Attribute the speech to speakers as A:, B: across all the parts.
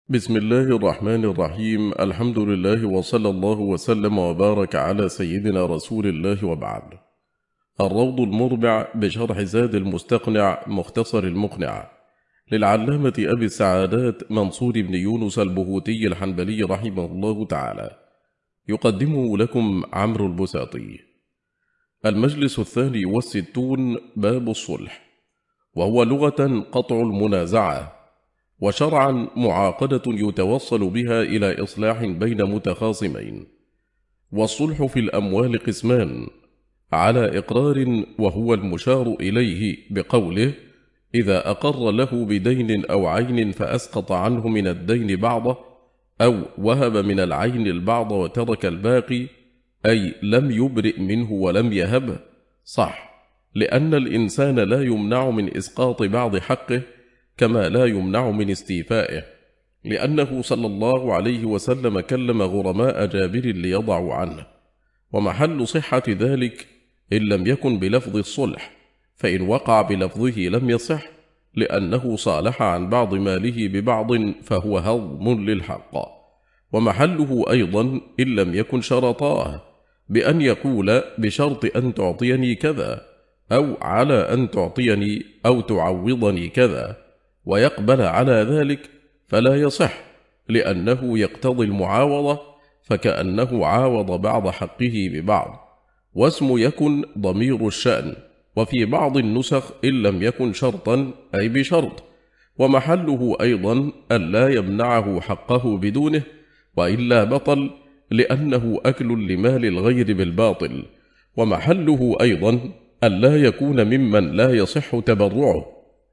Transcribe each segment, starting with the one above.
A: بسم الله الرحمن الرحيم. الحمد لله وصلى الله وسلم وبارك على سيدنا رسول الله وبعد. الروض المربع بشرح زاد المستقنع مختصر المقنع للعلامة أبي السعادات منصور بن يونس البهوتي الحنبلي رحمه الله تعالى، يقدمه لكم عمرو البساطي. المجلس 62 باب الصلح، وهو لغة قطع المنازعة، وشرعا معاقدة يتوصل بها إلى إصلاح بين متخاصمين. والصلح في الأموال قسمان: على إقرار وهو المشار إليه بقوله إذا أقر له بدين أو عين فأسقط عنه من الدين بعضه، أو وهب من العين البعض وترك الباقي، أي لم يبرئ منه ولم يهبه، صح، لأن الإنسان لا يمنع من إسقاط بعض حقه كما لا يمنع من استيفائه، لأنه صلى الله عليه وسلم كلم غرماء جابر ليضعوا عنه. ومحل صحة ذلك إن لم يكن بلفظ الصلح، فإن وقع بلفظه لم يصح، لأنه صالح عن بعض ماله ببعض فهو هضم للحق. ومحله أيضا إن لم يكن شرطاه، بأن يقول بشرط أن تعطيني كذا، أو على أن تعطيني أو تعوضني كذا، ويقبل على ذلك فلا يصح، لأنه يقتضي المعاوضة، فكأنه عاوض بعض حقه ببعض. واسم يكن ضمير الشأن، وفي بعض النسخ إن لم يكن شرطا أي بشرط. ومحله أيضا ألا يمنعه حقه بدونه، وإلا بطل، لأنه أكل لمال الغير بالباطل. ومحله أيضا ألا يكون ممن لا يصح تبرعه،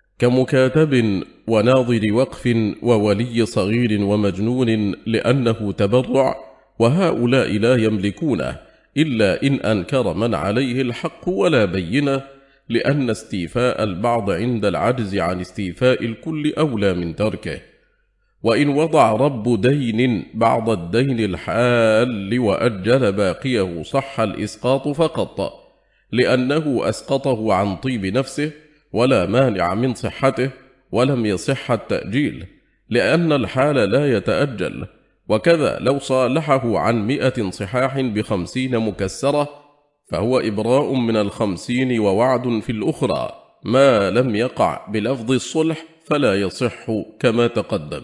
A: كمكاتب وناظر وقف وولي صغير ومجنون، لأنه تبرع، وهؤلاء لا يملكونه إلا إن أنكر من عليه الحق ولا بينه، لأن استيفاء البعض عند العجز عن استيفاء الكل أولى من تركه. وإن وضع رب دين بعض الدين الحال وأجل باقيه صح الإسقاط فقط، لأنه أسقطه عن طيب نفسه ولا مانع من صحته، ولم يصح التأجيل، لأن الحال لا يتأجل. وكذا لو صالحه عن 100 صحاح ب50 مكسرة، فهو إبراء من 50 ووعد في الأخرى، ما لم يقع بلفظ الصلح فلا يصح كما تقدم.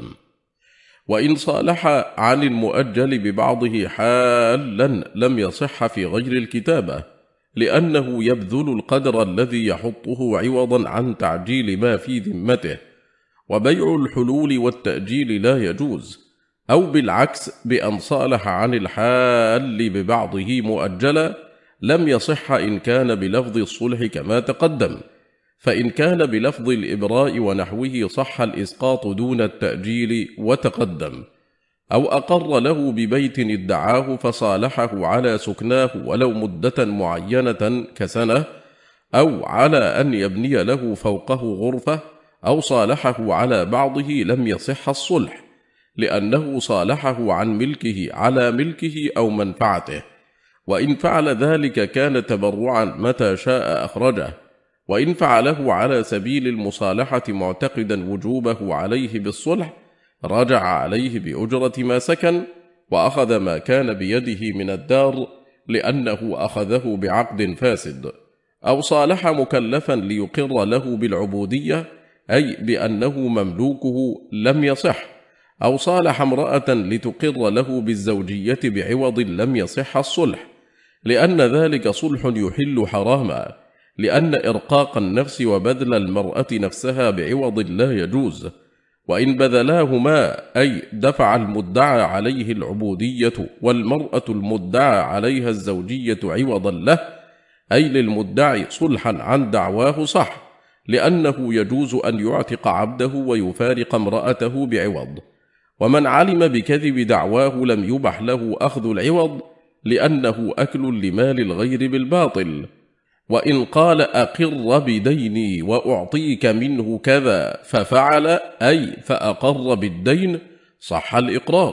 A: وإن صالح عن المؤجل ببعضه حالا لم يصح في غير الكتابة، لأنه يبذل القدر الذي يحطه عوضا عن تعجيل ما في ذمته. وبيع الحلول والتأجيل لا يجوز، أو بالعكس بأن صالح عن الحال ببعضه مؤجلا لم يصح إن كان بلفظ الصلح كما تقدم. فإن كان بلفظ الإبراء ونحوه صح الإسقاط دون التأجيل وتقدم. أو أقر له ببيت ادعاه فصالحه على سكناه ولو مدة معينة كسنة، أو على أن يبني له فوقه غرفة، أو صالحه على بعضه لم يصح الصلح، لأنه صالحه عن ملكه على ملكه أو منفعته. وإن فعل ذلك كان تبرعا متى شاء أخرجه. وإن فعله على سبيل المصالحة معتقدا وجوبه عليه بالصلح، رجع عليه بأجرة ما سكن، وأخذ ما كان بيده من الدار، لأنه أخذه بعقد فاسد. أو صالح مكلفا ليقر له بالعبودية، أي بأنه مملوكه، لم يصح. أو صالح امرأة لتقر له بالزوجية بعوض، لم يصح الصلح، لأن ذلك صلح يحل حراما، لأن إرقاق النفس وبذل المرأة نفسها بعوض لا يجوز. وإن بذلاهما، أي دفع المدعى عليه العبودية والمرأة المدعى عليها الزوجية عوضا له، أي للمدعي صلحا عن دعواه، صح، لأنه يجوز أن يعتق عبده ويفارق امرأته بعوض. ومن علم بكذب دعواه لم يبح له أخذ العوض، لأنه أكل لمال الغير بالباطل. وإن قال أقر بديني وأعطيك منه كذا ففعل، أي فأقر بالدين، صح الإقرار،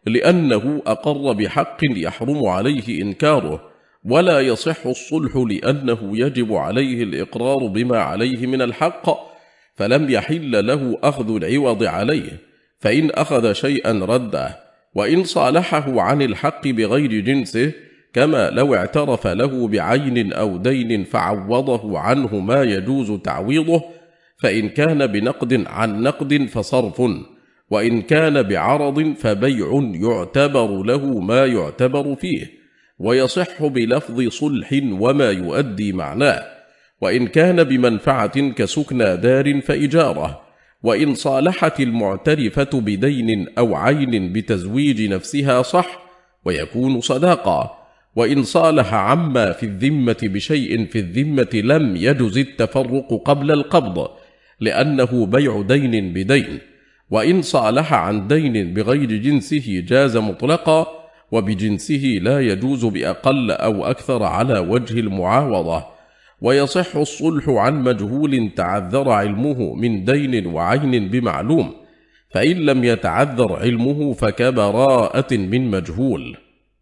A: لأنه أقر بحق يحرم عليه إنكاره. ولا يصح الصلح، لأنه يجب عليه الإقرار بما عليه من الحق، فلم يحل له أخذ العوض عليه، فإن أخذ شيئا رده، وإن صالحه عن الحق بغير جنسه، كما لو اعترف له بعين أو دين فعوضه عنه ما يجوز تعويضه، فإن كان بنقد عن نقد فصرف، وإن كان بعرض فبيع يعتبر له ما يعتبر فيه، ويصح بلفظ صلح وما يؤدي معناه. وإن كان بمنفعة كسكنى دار فإجارة. وإن صالحت المعترفة بدين أو عين بتزويج نفسها صح ويكون صداقة. وإن صالح عما في الذمة بشيء في الذمة لم يجز التفرق قبل القبض، لأنه بيع دين بدين. وإن صالح عن دين بغير جنسه جاز مطلقا، وبجنسه لا يجوز بأقل أو أكثر على وجه المعاوضة. ويصح الصلح عن مجهول تعذر علمه من دين وعين بمعلوم، فإن لم يتعذر علمه فكبراءة من مجهول.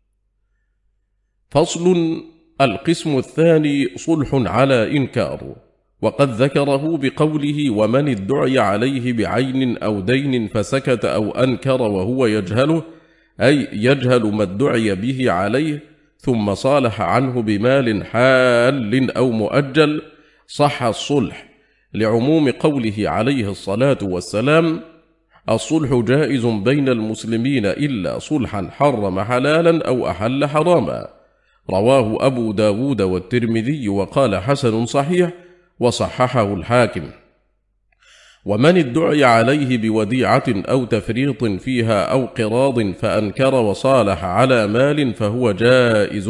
A: فصل. القسم الثاني صلح على إنكار، وقد ذكره بقوله: ومن ادعي عليه بعين أو دين فسكت أو أنكر وهو يجهله، أي يجهل ما ادعي به عليه، ثم صالح عنه بمال حال أو مؤجل، صح الصلح، لعموم قوله عليه الصلاة والسلام: الصلح جائز بين المسلمين إلا صلحا حرم حلالا أو أحل حراما. رواه أبو داود والترمذي وقال حسن صحيح، وصححه الحاكم. ومن ادعي عليه بوديعة أو تفريط فيها أو قراض فأنكر وصالح على مال فهو جائز،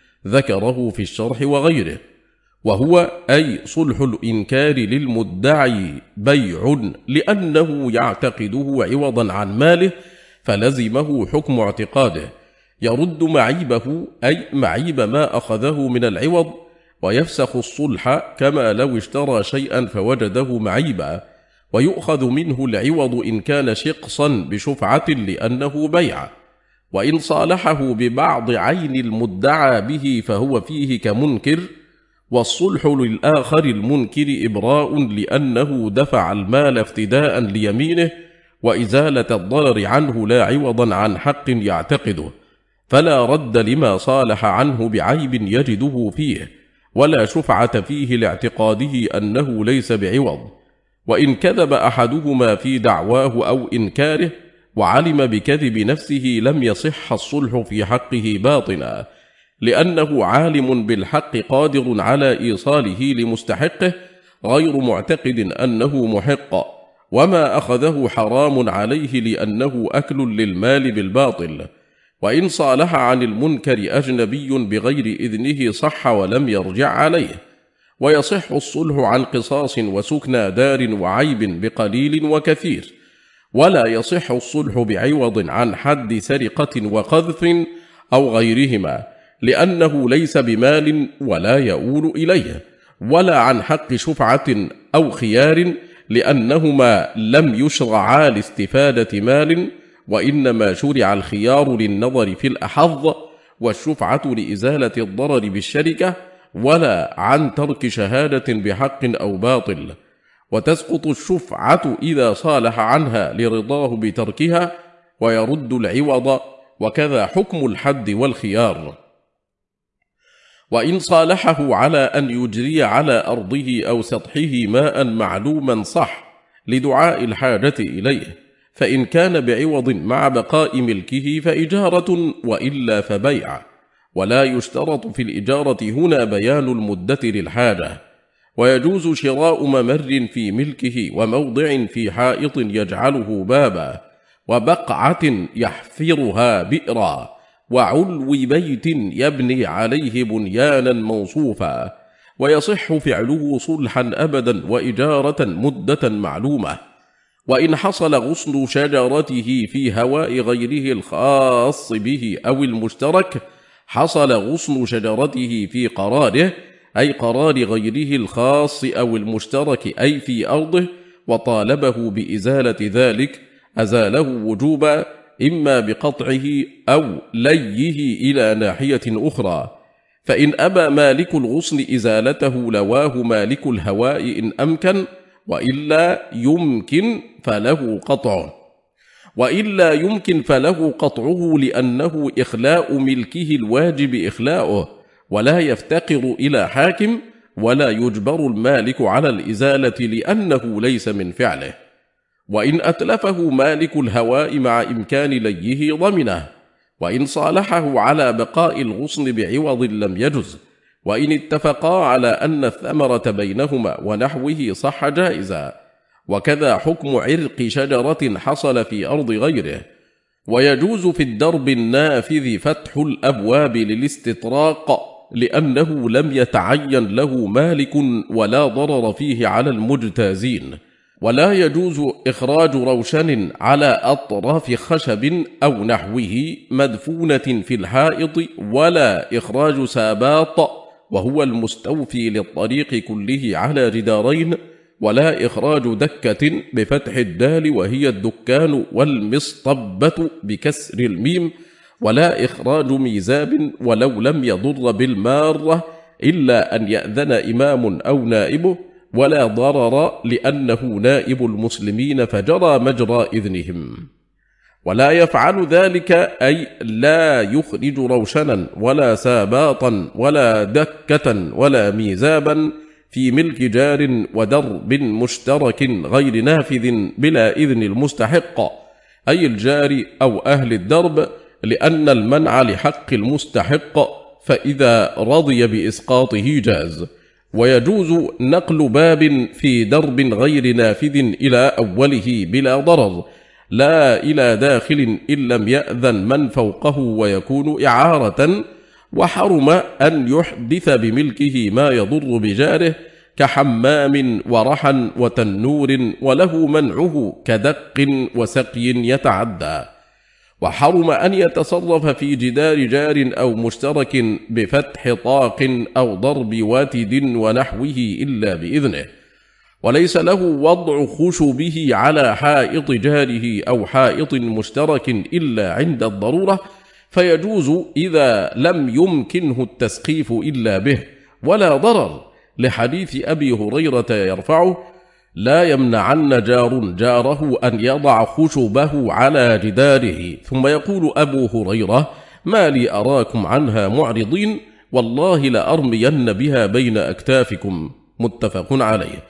A: ذكره في الشرح وغيره. وهو أي صلح الإنكار للمدعي بيع، لأنه يعتقده عوضا عن ماله فلزمه حكم اعتقاده، يرد معيبه أي معيب ما أخذه من العوض، ويفسخ الصلح كما لو اشترى شيئا فوجده معيبا، ويؤخذ منه العوض إن كان شقصا بشفعة لأنه بيع. وإن صالحه ببعض عين المدعى به فهو فيه كمنكر. والصلح للآخر المنكر إبراء، لأنه دفع المال افتداء ليمينه وإزالة الضرر عنه لا عوضا عن حق يعتقده، فلا رد لما صالح عنه بعيب يجده فيه، ولا شفعة فيه لاعتقاده أنه ليس بعوض. وإن كذب أحدهما في دعواه أو إنكاره وعلم بكذب نفسه لم يصح الصلح في حقه باطنا، لأنه عالم بالحق قادر على إيصاله لمستحقه، غير معتقد أنه محق، وما أخذه حرام عليه لأنه أكل للمال بالباطل. وإن صالح عن المنكر أجنبي بغير إذنه صح ولم يرجع عليه. ويصح الصلح عن قصاص وسكنى دار وعيب بقليل وكثير، ولا يصح الصلح بعوض عن حد سرقة وقذف أو غيرهما، لأنه ليس بمال ولا يؤول إليه، ولا عن حق شفعة أو خيار، لأنهما لم يشرعا لاستفادة مال، وإنما شرع الخيار للنظر في الأحظ، والشفعة لإزالة الضرر بالشركة، ولا عن ترك شهادة بحق أو باطل. وتسقط الشفعة إذا صالح عنها لرضاه بتركها، ويرد العوض، وكذا حكم الحد والخيار. وإن صالحه على أن يجري على أرضه أو سطحه ماء معلوما صح لدعاء الحاجة إليه، فإن كان بعوض مع بقاء ملكه فإجارة، وإلا فبيع. ولا يشترط في الإجارة هنا بيان المدة للحاجة. ويجوز شراء ممر في ملكه، وموضع في حائط يجعله بابا، وبقعة يحفرها بئرا، وعلو بيت يبني عليه بنيانا موصوفا. ويصح فعله صلحا أبدا وإجارة مدة معلومة. وإن حصل غصن شجرته في هواء غيره الخاص به أو المشترك، حصل غصن شجرته في قراره، أي قرار غيره الخاص أو المشترك، أي في أرضه، وطالبه بإزالة ذلك، أزاله وجوبا، إما بقطعه أو ليه إلى ناحية أخرى. فإن أبى مالك الغصن إزالته لواه مالك الهواء إن أمكن، وإلا يمكن فله قطعه. وإلا يمكن فله قطعه لأنه إخلاء ملكه الواجب إخلاؤه، ولا يفتقر إلى حاكم، ولا يجبر المالك على الإزالة لأنه ليس من فعله. وإن أتلفه مالك الهواء مع إمكان ليه ضمنه، وإن صالحه على بقاء الغصن بعوض لم يجز، وإن اتفقا على أن الثمرة بينهما ونحوه صح جائزا. وكذا حكم عرق شجرة حصل في أرض غيره. ويجوز في الدرب النافذ فتح الأبواب للاستطراق لأنه لم يتعين له مالك ولا ضرر فيه على المجتازين. ولا يجوز إخراج روشن على أطراف خشب أو نحوه مدفونة في الحائط، ولا إخراج ساباط وهو المستوفي للطريق كله على جدارين، ولا إخراج دكة بفتح الدال وهي الدكان والمصطبة بكسر الميم، ولا إخراج ميزاب ولو لم يضر بالمارة إلا أن يأذن إمام أو نائبه، ولا ضرر لأنه نائب المسلمين فجرى مجرى إذنهم. ولا يفعل ذلك أي لا يخرج روشنا ولا ساباطا ولا دكة ولا ميزابا في ملك جار ودرب مشترك غير نافذ بلا إذن المستحق، أي الجار أو أهل الدرب، لأن المنع لحق المستحق، فإذا رضي بإسقاطه جاز. ويجوز نقل باب في درب غير نافذ إلى أوله بلا ضرر، لا إلى داخل إن لم يأذن من فوقه ويكون إعارة. وحرم أن يحدث بملكه ما يضر بجاره كحمام ورحى وتنور، وله منعه كدق وسقي يتعدى. وحرم أن يتصرف في جدار جار أو مشترك بفتح طاق أو ضرب واتد ونحوه إلا بإذنه. وليس له وضع خشبه على حائط جاره أو حائط مشترك إلا عند الضرورة، فيجوز إذا لم يمكنه التسقيف إلا به، ولا ضرر، لحديث أبي هريرة يرفعه: لا يمنعن جار جاره أن يضع خشبه على جداره. ثم يقول أبو هريرة: ما لي أراكم عنها معرضين، والله لأرمين بها بين أكتافكم. متفق عليه.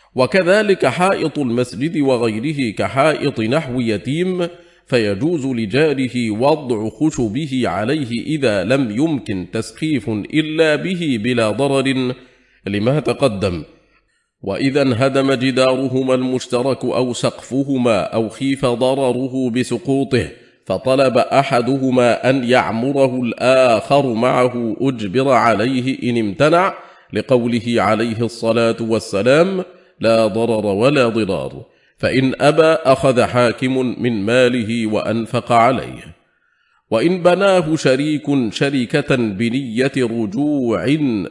A: وكذلك حائط المسجد وغيره كحائط نحو يتيم، فيجوز لجاره وضع خشبه عليه إذا لم يمكن تسقيف إلا به بلا ضرر لما تقدم. وإذا انهدم جدارهما المشترك أو سقفهما أو خيف ضرره بسقوطه فطلب أحدهما أن يعمره الآخر معه أجبر عليه إن امتنع، لقوله عليه الصلاة والسلام: لا ضرر ولا ضرار. فإن أبى أخذ حاكم من ماله وأنفق عليه. وإن بناه شريك شركة بنية رجوع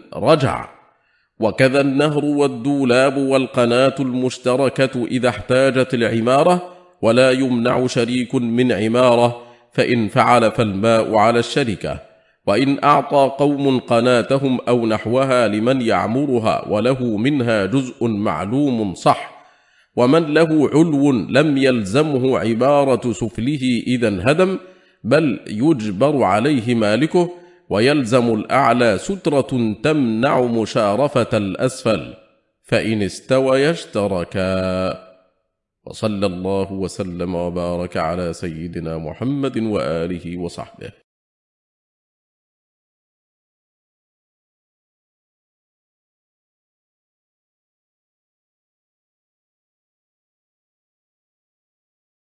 A: رجع. وكذا النهر والدولاب والقناة المشتركة إذا احتاجت العمارة، ولا يمنع شريك من عمارة، فإن فعل فالماء على الشركة. وإن أعطى قوم قناتهم أو نحوها لمن يعمرها وله منها جزء معلوم صح، ومن له علو لم يلزمه عبارة سفله إذا انهدم، بل يجبر عليه مالكه، ويلزم الأعلى سترة تمنع مشارفة الأسفل، فإن استوى اشتركا. وصلى الله وسلم وبارك على سيدنا محمد وآله وصحبه.